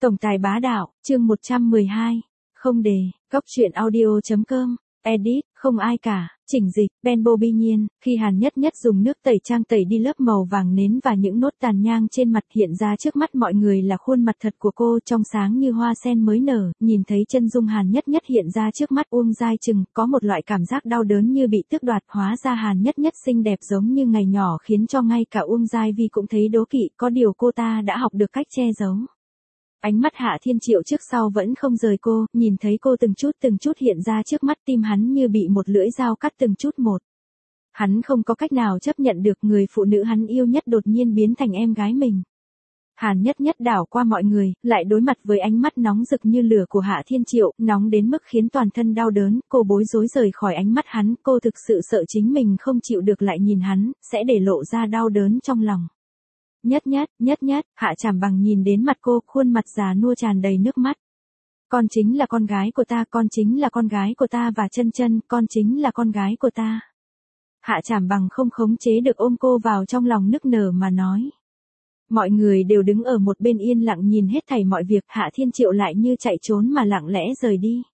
Tổng tài bá đạo, chương 112. Không đề, Cóc truyện audio.com, edit, không ai cả, chỉnh dịch, Ben Bobby Nhiên, khi Hàn Nhất Nhất dùng nước tẩy trang tẩy đi lớp màu vàng nến và những nốt tàn nhang trên mặt hiện ra trước mắt mọi người là khuôn mặt thật của cô trong sáng như hoa sen mới nở, nhìn thấy chân dung Hàn Nhất Nhất hiện ra trước mắt Uông Giai Trừng, có một loại cảm giác đau đớn như bị tước đoạt, hóa ra Hàn Nhất Nhất xinh đẹp giống như ngày nhỏ khiến cho ngay cả Uông Giai Vi cũng thấy đố kỵ, có điều cô ta đã học được cách che giấu. Ánh mắt Hạ Thiên Triệu trước sau vẫn không rời cô, nhìn thấy cô từng chút hiện ra trước mắt, tim hắn như bị một lưỡi dao cắt từng chút một. Hắn không có cách nào chấp nhận được người phụ nữ hắn yêu nhất đột nhiên biến thành em gái mình. Hàn Nhất Nhất đảo qua mọi người, lại đối mặt với ánh mắt nóng rực như lửa của Hạ Thiên Triệu, nóng đến mức khiến toàn thân đau đớn, cô bối rối rời khỏi ánh mắt hắn, cô thực sự sợ chính mình không chịu được lại nhìn hắn, sẽ để lộ ra đau đớn trong lòng. Nhất Nhất, Hạ Trảm Bằng nhìn đến mặt cô, khuôn mặt già nua tràn đầy nước mắt. Con chính là con gái của ta, con chính là con gái của ta và Chân Chân, con chính là con gái của ta. Hạ Trảm Bằng không khống chế được ôm cô vào trong lòng nức nở mà nói. Mọi người đều đứng ở một bên yên lặng nhìn hết thảy mọi việc, Hạ Thiên Triệu lại như chạy trốn mà lặng lẽ rời đi.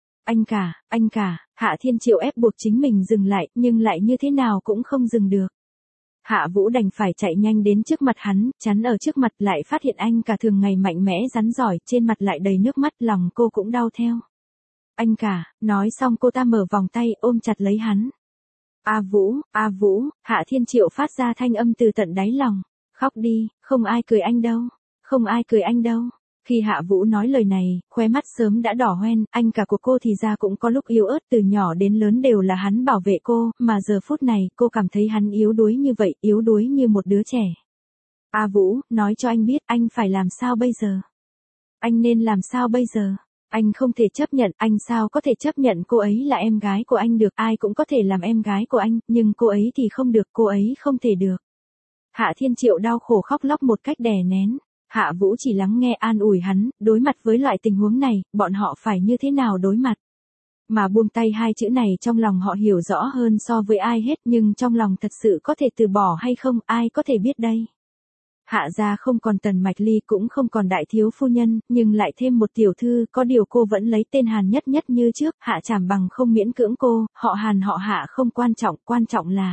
Anh cả, Hạ Thiên Triệu ép buộc chính mình dừng lại, nhưng lại như thế nào cũng không dừng được. Hạ Vũ đành phải chạy nhanh đến trước mặt hắn, chắn ở trước mặt, lại phát hiện anh cả thường ngày mạnh mẽ rắn giỏi, trên mặt lại đầy nước mắt, lòng cô cũng đau theo. Anh cả, nói xong cô ta mở vòng tay ôm chặt lấy hắn. A Vũ, Hạ Thiên Triệu phát ra thanh âm từ tận đáy lòng. Khóc đi, không ai cười anh đâu. Khi Hạ Vũ nói lời này, khóe mắt sớm đã đỏ hoen, anh cả của cô thì ra cũng có lúc yếu ớt, từ nhỏ đến lớn đều là hắn bảo vệ cô, mà giờ phút này, cô cảm thấy hắn yếu đuối như vậy, yếu đuối như một đứa trẻ. A Vũ, nói cho anh biết, anh phải làm sao bây giờ? Anh nên làm sao bây giờ? Anh không thể chấp nhận, anh sao có thể chấp nhận cô ấy là em gái của anh được, ai cũng có thể làm em gái của anh, nhưng cô ấy thì không được, cô ấy không thể được. Hạ Thiên Triệu đau khổ khóc lóc một cách đè nén. Hạ Vũ chỉ lắng nghe an ủi hắn, đối mặt với loại tình huống này, bọn họ phải như thế nào đối mặt. Mà buông tay hai chữ này trong lòng họ hiểu rõ hơn so với ai hết, nhưng trong lòng thật sự có thể từ bỏ hay không, ai có thể biết đây. Hạ gia không còn Tần Mạch Ly cũng không còn đại thiếu phu nhân, nhưng lại thêm một tiểu thư, có điều cô vẫn lấy tên Hàn Nhất Nhất như trước, Hạ Trảm Bằng không miễn cưỡng cô, họ Hàn họ Hạ không quan trọng là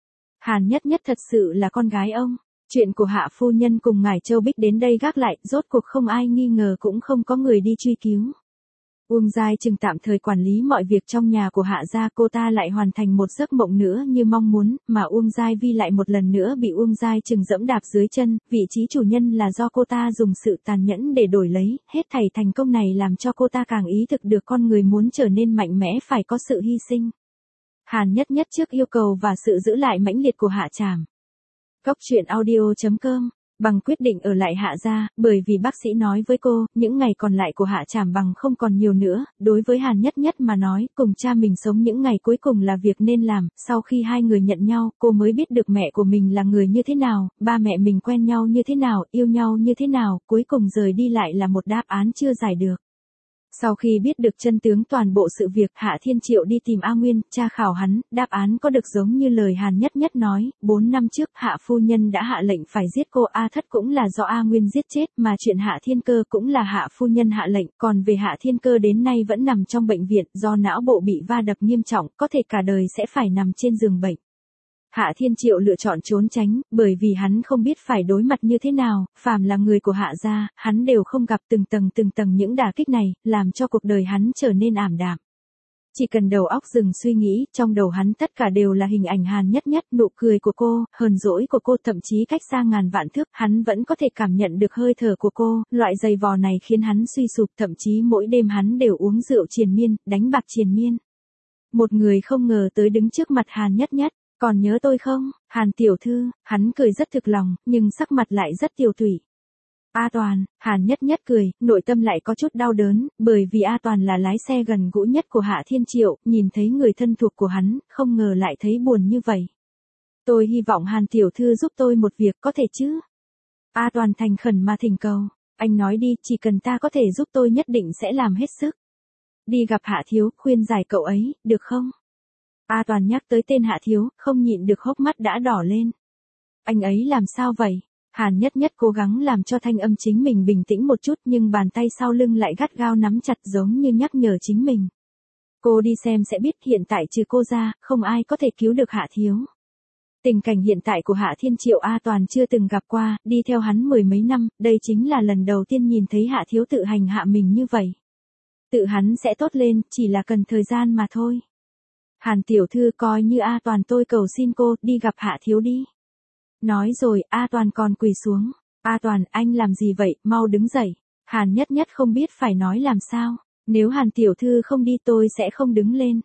Hàn Nhất Nhất thật sự là con gái ông. Chuyện của Hạ phu nhân cùng ngài Châu Bích đến đây gác lại, rốt cuộc không ai nghi ngờ cũng không có người đi truy cứu. Uông Giai Trừng tạm thời quản lý mọi việc trong nhà của Hạ gia, cô ta lại hoàn thành một giấc mộng nữa như mong muốn, mà Uông Giai Vi lại một lần nữa bị Uông Giai Trừng dẫm đạp dưới chân, vị trí chủ nhân là do cô ta dùng sự tàn nhẫn để đổi lấy, hết thảy thành công này làm cho cô ta càng ý thức được con người muốn trở nên mạnh mẽ phải có sự hy sinh. Hàn Nhất Nhất trước yêu cầu và sự giữ lại mãnh liệt của Hạ Trảm Cóc truyện audio.com, Bằng quyết định ở lại Hạ gia, bởi vì bác sĩ nói với cô, những ngày còn lại của Hạ Trảm Bằng không còn nhiều nữa, đối với Hàn Nhất Nhất mà nói, cùng cha mình sống những ngày cuối cùng là việc nên làm, sau khi hai người nhận nhau, cô mới biết được mẹ của mình là người như thế nào, ba mẹ mình quen nhau như thế nào, yêu nhau như thế nào, cuối cùng rời đi lại là một đáp án chưa giải được. Sau khi biết được chân tướng toàn bộ sự việc, Hạ Thiên Triệu đi tìm A Nguyên, tra khảo hắn, đáp án có được giống như lời Hàn Nhất Nhất nói, 4 năm trước Hạ phu nhân đã hạ lệnh phải giết cô, A Thất cũng là do A Nguyên giết chết, mà chuyện Hạ Thiên Cơ cũng là Hạ phu nhân hạ lệnh, còn về Hạ Thiên Cơ đến nay vẫn nằm trong bệnh viện, do não bộ bị va đập nghiêm trọng, có thể cả đời sẽ phải nằm trên giường bệnh. Hạ Thiên Triệu lựa chọn trốn tránh, bởi vì hắn không biết phải đối mặt như thế nào, phàm là người của Hạ gia, hắn đều không gặp từng tầng những đả kích này, làm cho cuộc đời hắn trở nên ảm đạm. Chỉ cần đầu óc dừng suy nghĩ, trong đầu hắn tất cả đều là hình ảnh Hàn Nhất Nhất, nụ cười của cô, hờn dỗi của cô, thậm chí cách xa ngàn vạn thước, hắn vẫn có thể cảm nhận được hơi thở của cô, loại giày vò này khiến hắn suy sụp, thậm chí mỗi đêm hắn đều uống rượu triền miên, đánh bạc triền miên. Một người không ngờ tới đứng trước mặt Hàn Nhất Nhất. Còn nhớ tôi không, Hàn tiểu thư, hắn cười rất thực lòng, nhưng sắc mặt lại rất tiều tụy. A Toàn, Hàn Nhất Nhất cười, nội tâm lại có chút đau đớn, bởi vì A Toàn là lái xe gần gũi nhất của Hạ Thiên Triệu, nhìn thấy người thân thuộc của hắn, không ngờ lại thấy buồn như vậy. Tôi hy vọng Hàn tiểu thư giúp tôi một việc, có thể chứ? A Toàn thành khẩn mà thỉnh cầu, anh nói đi, chỉ cần ta có thể giúp tôi nhất định sẽ làm hết sức. Đi gặp Hạ thiếu, khuyên giải cậu ấy, được không? A Toàn nhắc tới tên Hạ thiếu, không nhịn được hốc mắt đã đỏ lên. Anh ấy làm sao vậy? Hàn Nhất Nhất cố gắng làm cho thanh âm chính mình bình tĩnh một chút nhưng bàn tay sau lưng lại gắt gao nắm chặt giống như nhắc nhở chính mình. Cô đi xem sẽ biết hiện tại trừ cô ra, không ai có thể cứu được Hạ Thiếu. Tình cảnh hiện tại của Hạ Thiên Triệu A Toàn chưa từng gặp qua, đi theo hắn mười mấy năm, đây chính là lần đầu tiên nhìn thấy Hạ Thiếu tự hành hạ mình như vậy. Tự hắn sẽ tốt lên, chỉ là cần thời gian mà thôi. Hàn tiểu thư coi như A Toàn tôi cầu xin cô, đi gặp Hạ Thiếu đi. Nói rồi, A Toàn còn quỳ xuống. A Toàn, anh làm gì vậy, mau đứng dậy. Hàn Nhất Nhất không biết phải nói làm sao. Nếu Hàn tiểu thư không đi tôi sẽ không đứng lên.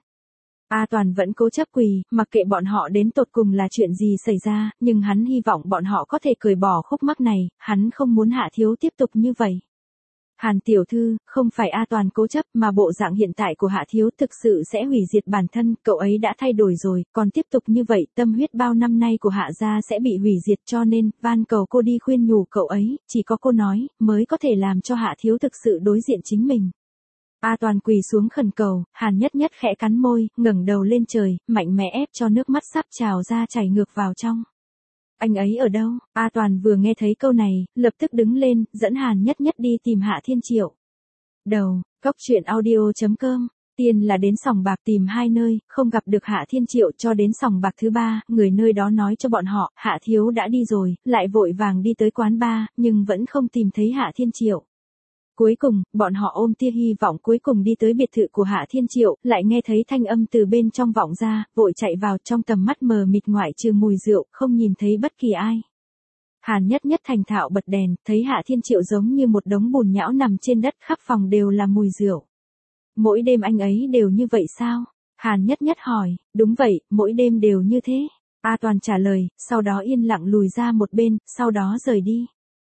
A Toàn vẫn cố chấp quỳ, mặc kệ bọn họ đến tột cùng là chuyện gì xảy ra, nhưng hắn hy vọng bọn họ có thể cởi bỏ khúc mắc này, hắn không muốn Hạ Thiếu tiếp tục như vậy. Hàn tiểu thư, không phải A Toàn cố chấp mà bộ dạng hiện tại của Hạ Thiếu thực sự sẽ hủy diệt bản thân, cậu ấy đã thay đổi rồi, còn tiếp tục như vậy tâm huyết bao năm nay của Hạ gia sẽ bị hủy diệt cho nên, van cầu cô đi khuyên nhủ cậu ấy, chỉ có cô nói, mới có thể làm cho Hạ Thiếu thực sự đối diện chính mình. A Toàn quỳ xuống khẩn cầu, Hàn Nhất Nhất khẽ cắn môi, ngẩng đầu lên trời, mạnh mẽ ép cho nước mắt sắp trào ra chảy ngược vào trong. Anh ấy ở đâu? A Toàn vừa nghe thấy câu này, lập tức đứng lên, dẫn Hàn Nhất Nhất đi tìm Hạ Thiên Triệu. Đầu, Cóc Truyện Audio.com. Tiên là đến sòng bạc tìm hai nơi, không gặp được Hạ Thiên Triệu cho đến sòng bạc thứ ba, người nơi đó nói cho bọn họ, Hạ Thiếu đã đi rồi, lại vội vàng đi tới quán bar, nhưng vẫn không tìm thấy Hạ Thiên Triệu. Cuối cùng, bọn họ ôm tia hy vọng cuối cùng đi tới biệt thự của Hạ Thiên Triệu, lại nghe thấy thanh âm từ bên trong vọng ra, vội chạy vào trong tầm mắt mờ mịt ngoại trừ mùi rượu, không nhìn thấy bất kỳ ai. Hàn Nhất Nhất thành thạo bật đèn, thấy Hạ Thiên Triệu giống như một đống bùn nhão nằm trên đất khắp phòng đều là mùi rượu. Mỗi đêm anh ấy đều như vậy sao? Hàn Nhất Nhất hỏi, đúng vậy, mỗi đêm đều như thế. A Toàn trả lời, sau đó yên lặng lùi ra một bên, sau đó rời đi.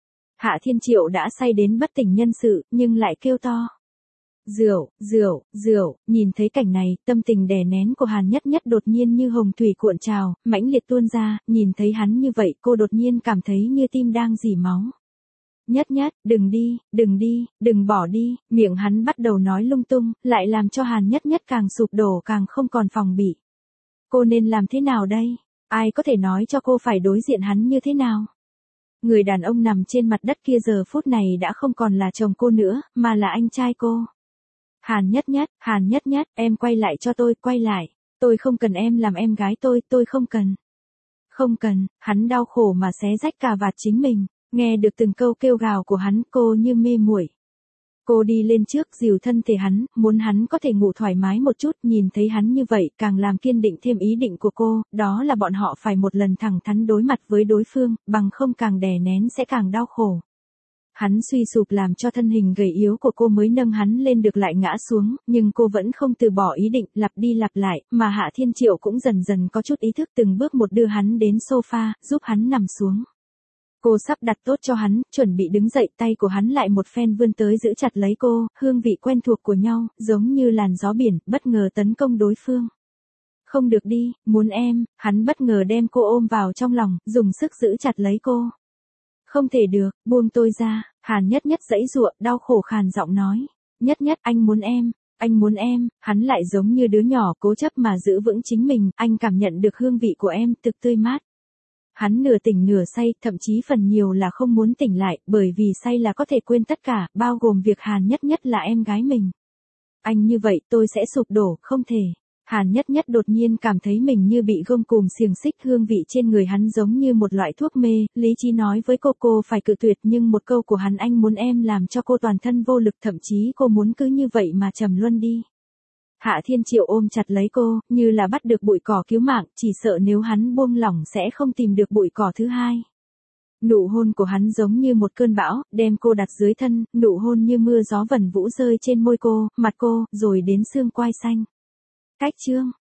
Hạ Thiên Triệu đã say đến bất tỉnh nhân sự, nhưng lại kêu to. Rượu, rượu, rượu, nhìn thấy cảnh này, tâm tình đè nén của Hàn Nhất Nhất đột nhiên như hồng thủy cuộn trào, mãnh liệt tuôn ra, nhìn thấy hắn như vậy cô đột nhiên cảm thấy như tim đang rỉ máu. Nhất Nhất, đừng đi, đừng đi, đừng bỏ đi, miệng hắn bắt đầu nói lung tung, lại làm cho Hàn Nhất Nhất càng sụp đổ càng không còn phòng bị. Cô nên làm thế nào đây? Ai có thể nói cho cô phải đối diện hắn như thế nào? Người đàn ông nằm trên mặt đất kia giờ phút này đã không còn là chồng cô nữa, mà là anh trai cô. Hàn Nhất Nhất, em quay lại cho tôi, quay lại. Tôi không cần em làm em gái tôi không cần. Không cần, hắn đau khổ mà xé rách cà vạt chính mình, nghe được từng câu kêu gào của hắn cô như mê muội. Cô đi lên trước dìu thân thể hắn, muốn hắn có thể ngủ thoải mái một chút, nhìn thấy hắn như vậy càng làm kiên định thêm ý định của cô, đó là bọn họ phải một lần thẳng thắn đối mặt với đối phương, bằng không càng đè nén sẽ càng đau khổ. Hắn suy sụp làm cho thân hình gầy yếu của cô mới nâng hắn lên được lại ngã xuống, nhưng cô vẫn không từ bỏ ý định, lặp đi lặp lại, mà Hạ Thiên Triệu cũng dần dần có chút ý thức từng bước một đưa hắn đến sofa, giúp hắn nằm xuống. Cô sắp đặt tốt cho hắn, chuẩn bị đứng dậy, tay của hắn lại một phen vươn tới giữ chặt lấy cô, hương vị quen thuộc của nhau, giống như làn gió biển, bất ngờ tấn công đối phương. Không được đi, muốn em, hắn bất ngờ đem cô ôm vào trong lòng, dùng sức giữ chặt lấy cô. Không thể được, buông tôi ra, Hàn Nhất Nhất giãy giụa, đau khổ khàn giọng nói. Nhất Nhất, anh muốn em, hắn lại giống như đứa nhỏ cố chấp mà giữ vững chính mình, anh cảm nhận được hương vị của em, thực tươi mát. Hắn nửa tỉnh nửa say, thậm chí phần nhiều là không muốn tỉnh lại, bởi vì say là có thể quên tất cả, bao gồm việc Hàn Nhất Nhất là em gái mình. Anh như vậy tôi sẽ sụp đổ, không thể. Hàn Nhất Nhất đột nhiên cảm thấy mình như bị gông cùm xiềng xích, hương vị trên người hắn giống như một loại thuốc mê, lý trí nói với cô phải cự tuyệt nhưng một câu của hắn anh muốn em làm cho cô toàn thân vô lực, thậm chí cô muốn cứ như vậy mà trầm luân đi. Hạ Thiên Triệu ôm chặt lấy cô, như là bắt được bụi cỏ cứu mạng, chỉ sợ nếu hắn buông lỏng sẽ không tìm được bụi cỏ thứ hai. Nụ hôn của hắn giống như một cơn bão, đem cô đặt dưới thân, nụ hôn như mưa gió vẩn vũ rơi trên môi cô, mặt cô, rồi đến xương quai xanh. Cách chương